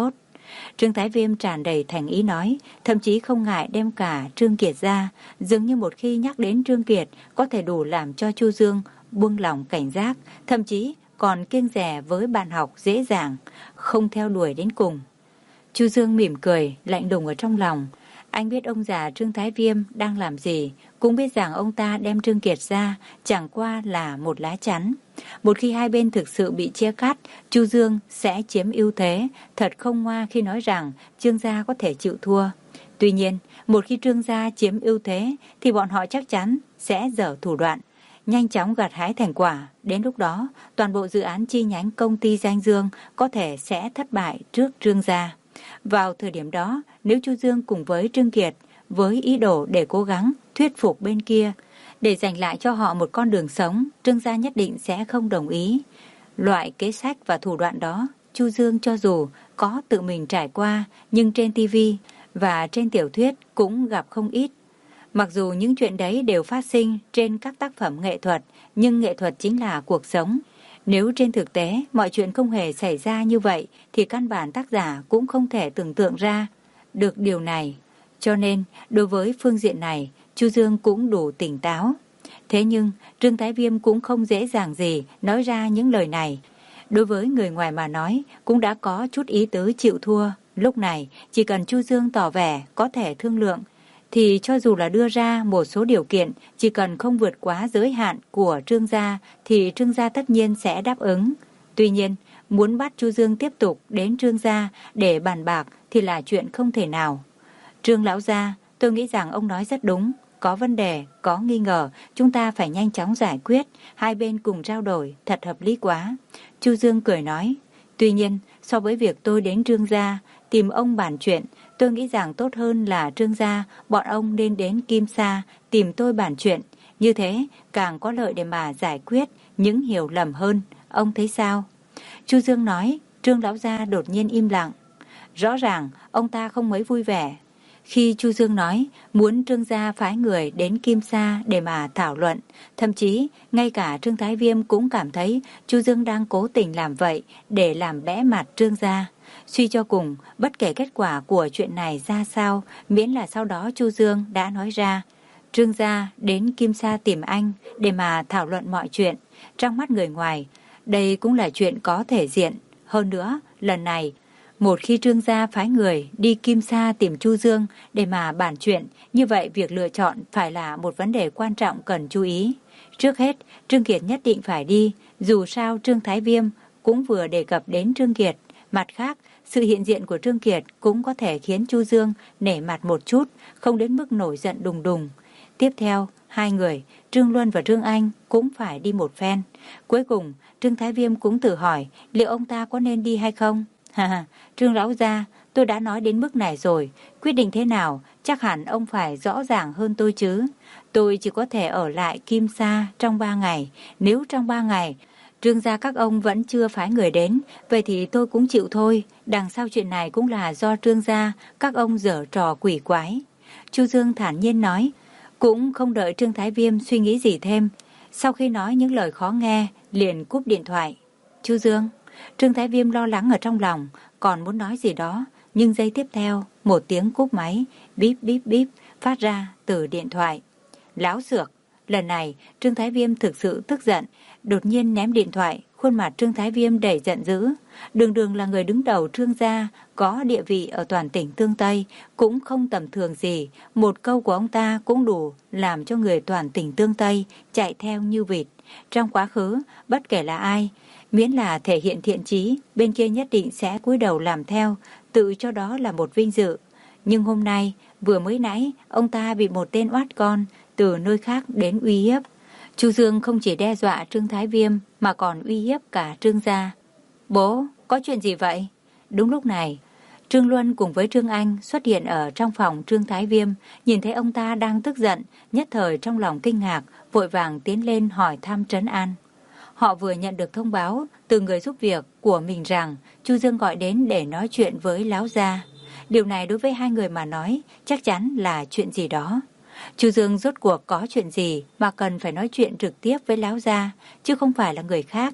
Trương Thái Viêm tràn đầy thành ý nói, thậm chí không ngại đem cả Trương Kiệt ra. Dường như một khi nhắc đến Trương Kiệt có thể đủ làm cho Chu Dương buông lỏng cảnh giác, thậm chí còn kiêng dè với bạn học dễ dàng, không theo đuổi đến cùng. Chu Dương mỉm cười, lạnh lùng ở trong lòng. Anh biết ông già Trương Thái Viêm đang làm gì, cũng biết rằng ông ta đem Trương Kiệt ra chẳng qua là một lá chắn. Một khi hai bên thực sự bị chia cắt, Chu Dương sẽ chiếm ưu thế, thật không ngoa khi nói rằng Trương gia có thể chịu thua. Tuy nhiên, một khi Trương gia chiếm ưu thế thì bọn họ chắc chắn sẽ dở thủ đoạn, nhanh chóng gặt hái thành quả. Đến lúc đó, toàn bộ dự án chi nhánh công ty Danh Dương có thể sẽ thất bại trước Trương gia. Vào thời điểm đó, nếu Chu Dương cùng với Trương Kiệt với ý đồ để cố gắng thuyết phục bên kia, để giành lại cho họ một con đường sống, Trương gia nhất định sẽ không đồng ý. Loại kế sách và thủ đoạn đó, Chu Dương cho dù có tự mình trải qua, nhưng trên ti vi và trên tiểu thuyết cũng gặp không ít. Mặc dù những chuyện đấy đều phát sinh trên các tác phẩm nghệ thuật, nhưng nghệ thuật chính là cuộc sống. Nếu trên thực tế mọi chuyện không hề xảy ra như vậy thì căn bản tác giả cũng không thể tưởng tượng ra được điều này. Cho nên đối với phương diện này, Chu Dương cũng đủ tỉnh táo. Thế nhưng Trương Thái Viêm cũng không dễ dàng gì nói ra những lời này. Đối với người ngoài mà nói cũng đã có chút ý tứ chịu thua. Lúc này chỉ cần Chu Dương tỏ vẻ có thể thương lượng, thì cho dù là đưa ra một số điều kiện, chỉ cần không vượt quá giới hạn của Trương gia thì Trương gia tất nhiên sẽ đáp ứng. Tuy nhiên, muốn bắt Chu Dương tiếp tục đến Trương gia để bàn bạc thì là chuyện không thể nào. Trương lão gia, tôi nghĩ rằng ông nói rất đúng. Có vấn đề, có nghi ngờ, chúng ta phải nhanh chóng giải quyết. Hai bên cùng trao đổi, thật hợp lý quá. Chu Dương cười nói. Tuy nhiên, so với việc tôi đến Trương gia tìm ông bàn chuyện, tôi nghĩ rằng tốt hơn là Trương gia bọn ông nên đến Kim Sa tìm tôi bàn chuyện. Như thế càng có lợi để mà giải quyết những hiểu lầm hơn. Ông thấy sao? Chu Dương nói. Trương lão gia đột nhiên im lặng. Rõ ràng ông ta không mấy vui vẻ khi Chu Dương nói muốn Trương gia phái người đến Kim Sa để mà thảo luận. Thậm chí ngay cả Trương Thái Viêm cũng cảm thấy Chu Dương đang cố tình làm vậy để làm bẽ mặt Trương gia. Suy cho cùng, bất kể kết quả của chuyện này ra sao, miễn là sau đó Chu Dương đã nói ra Trương gia đến Kim Sa tìm anh để mà thảo luận mọi chuyện. Trong mắt người ngoài, đây cũng là chuyện có thể diện. Hơn nữa, lần này một khi Trương gia phái người đi Kim Sa tìm Chu Dương để mà bàn chuyện, như vậy việc lựa chọn phải là một vấn đề quan trọng cần chú ý. Trước hết, Trương Kiệt nhất định phải đi, dù sao Trương Thái Viêm cũng vừa đề cập đến Trương Kiệt. Mặt khác, sự hiện diện của Trương Kiệt cũng có thể khiến Chu Dương nể mặt một chút, không đến mức nổi giận đùng đùng. Tiếp theo, hai người, Trương Luân và Trương Anh cũng phải đi một phen. Cuối cùng, Trương Thái Viêm cũng tự hỏi liệu ông ta có nên đi hay không. Ha ha, Trương lão gia, tôi đã nói đến mức này rồi, quyết định thế nào chắc hẳn ông phải rõ ràng hơn tôi chứ. Tôi chỉ có thể ở lại Kim Sa trong ba ngày. Nếu trong ba ngày Trương gia các ông vẫn chưa phái người đến, vậy thì tôi cũng chịu thôi. Đằng sau chuyện này cũng là do Trương gia các ông giở trò quỷ quái. Chu Dương thản nhiên nói. Cũng không đợi Trương Thái Viêm suy nghĩ gì thêm, sau khi nói những lời khó nghe liền cúp điện thoại. Chu Dương. Trương Thái Viêm lo lắng ở trong lòng, còn muốn nói gì đó, nhưng giây tiếp theo, một tiếng cúp máy, bíp bíp bíp, phát ra từ điện thoại. Láo xược, lần này Trương Thái Viêm thực sự tức giận, đột nhiên ném điện thoại, khuôn mặt Trương Thái Viêm đầy giận dữ. Đường đường là người đứng đầu Trương gia, có địa vị ở toàn tỉnh Tương Tây, cũng không tầm thường gì. Một câu của ông ta cũng đủ làm cho người toàn tỉnh Tương Tây chạy theo như vịt. Trong quá khứ, bất kể là ai, miễn là thể hiện thiện chí, bên kia nhất định sẽ cúi đầu làm theo, tự cho đó là một vinh dự. Nhưng hôm nay, vừa mới nãy, ông ta bị một tên oát con từ nơi khác đến uy hiếp. Chu Dương không chỉ đe dọa Trương Thái Viêm mà còn uy hiếp cả Trương gia. Bố, có chuyện gì vậy? Đúng lúc này, Trương Luân cùng với Trương Anh xuất hiện ở trong phòng Trương Thái Viêm, nhìn thấy ông ta đang tức giận, nhất thời trong lòng kinh ngạc, vội vàng tiến lên hỏi thăm trấn an. Họ vừa nhận được thông báo từ người giúp việc của mình rằng Chu Dương gọi đến để nói chuyện với Láo gia. Điều này đối với hai người mà nói chắc chắn là chuyện gì đó. Chu Dương rốt cuộc có chuyện gì mà cần phải nói chuyện trực tiếp với Láo gia, chứ không phải là người khác.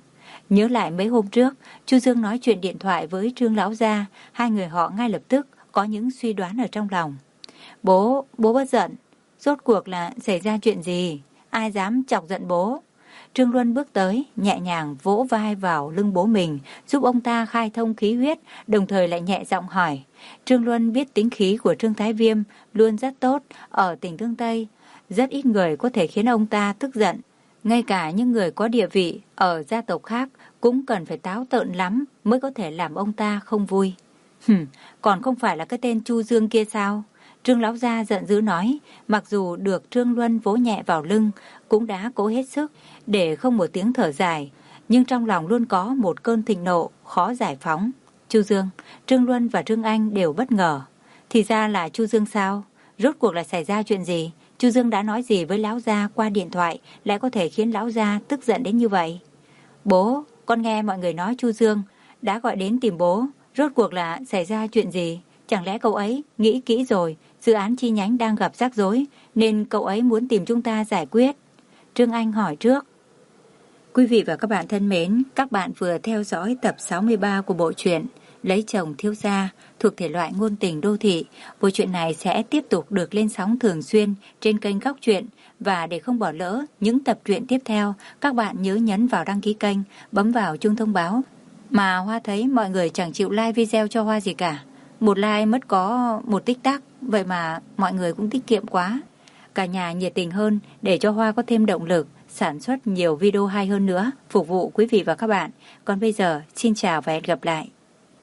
Nhớ lại mấy hôm trước, Chu Dương nói chuyện điện thoại với Trương lão gia, hai người họ ngay lập tức có những suy đoán ở trong lòng. Bố, bố bất giận. Rốt cuộc là xảy ra chuyện gì? Ai dám chọc giận bố? Trương Luân bước tới, nhẹ nhàng vỗ vai vào lưng bố mình, giúp ông ta khai thông khí huyết, đồng thời lại nhẹ giọng hỏi. Trương Luân biết tính khí của Trương Thái Viêm luôn rất tốt, ở tỉnh Thương Tây. Rất ít người có thể khiến ông ta tức giận. Ngay cả những người có địa vị ở gia tộc khác cũng cần phải táo tợn lắm mới có thể làm ông ta không vui. Hừm, còn không phải là cái tên Chu Dương kia sao? Trương lão gia giận dữ nói, mặc dù được Trương Luân vỗ nhẹ vào lưng, cũng đã cố hết sức để không một tiếng thở dài, nhưng trong lòng luôn có một cơn thịnh nộ khó giải phóng. Chu Dương, Trương Luân và Trương Anh đều bất ngờ. Thì ra là Chu Dương sao? Rốt cuộc là xảy ra chuyện gì? Chu Dương đã nói gì với lão gia qua điện thoại lại có thể khiến lão gia tức giận đến như vậy? Bố, con nghe mọi người nói Chu Dương đã gọi đến tìm bố, rốt cuộc là xảy ra chuyện gì? Chẳng lẽ cậu ấy nghĩ kỹ rồi, dự án chi nhánh đang gặp rắc rối nên cậu ấy muốn tìm chúng ta giải quyết? Trương Anh hỏi trước. Quý vị và các bạn thân mến, các bạn vừa theo dõi tập sáu mươi ba của bộ truyện Lấy chồng thiếu gia thuộc thể loại ngôn tình đô thị. Bộ truyện này sẽ tiếp tục được lên sóng thường xuyên trên kênh Góc Truyện, và để không bỏ lỡ những tập truyện tiếp theo, các bạn nhớ nhấn vào đăng ký kênh, bấm vào chuông thông báo. Mà Hoa thấy mọi người chẳng chịu like video cho Hoa gì cả. Một like mất có một tích tắc, vậy mà mọi người cũng tiết kiệm quá. Cả nhà nhiệt tình hơn để cho Hoa có thêm động lực sản xuất nhiều video hay hơn nữa, phục vụ quý vị và các bạn. Còn bây giờ, xin chào và hẹn gặp lại.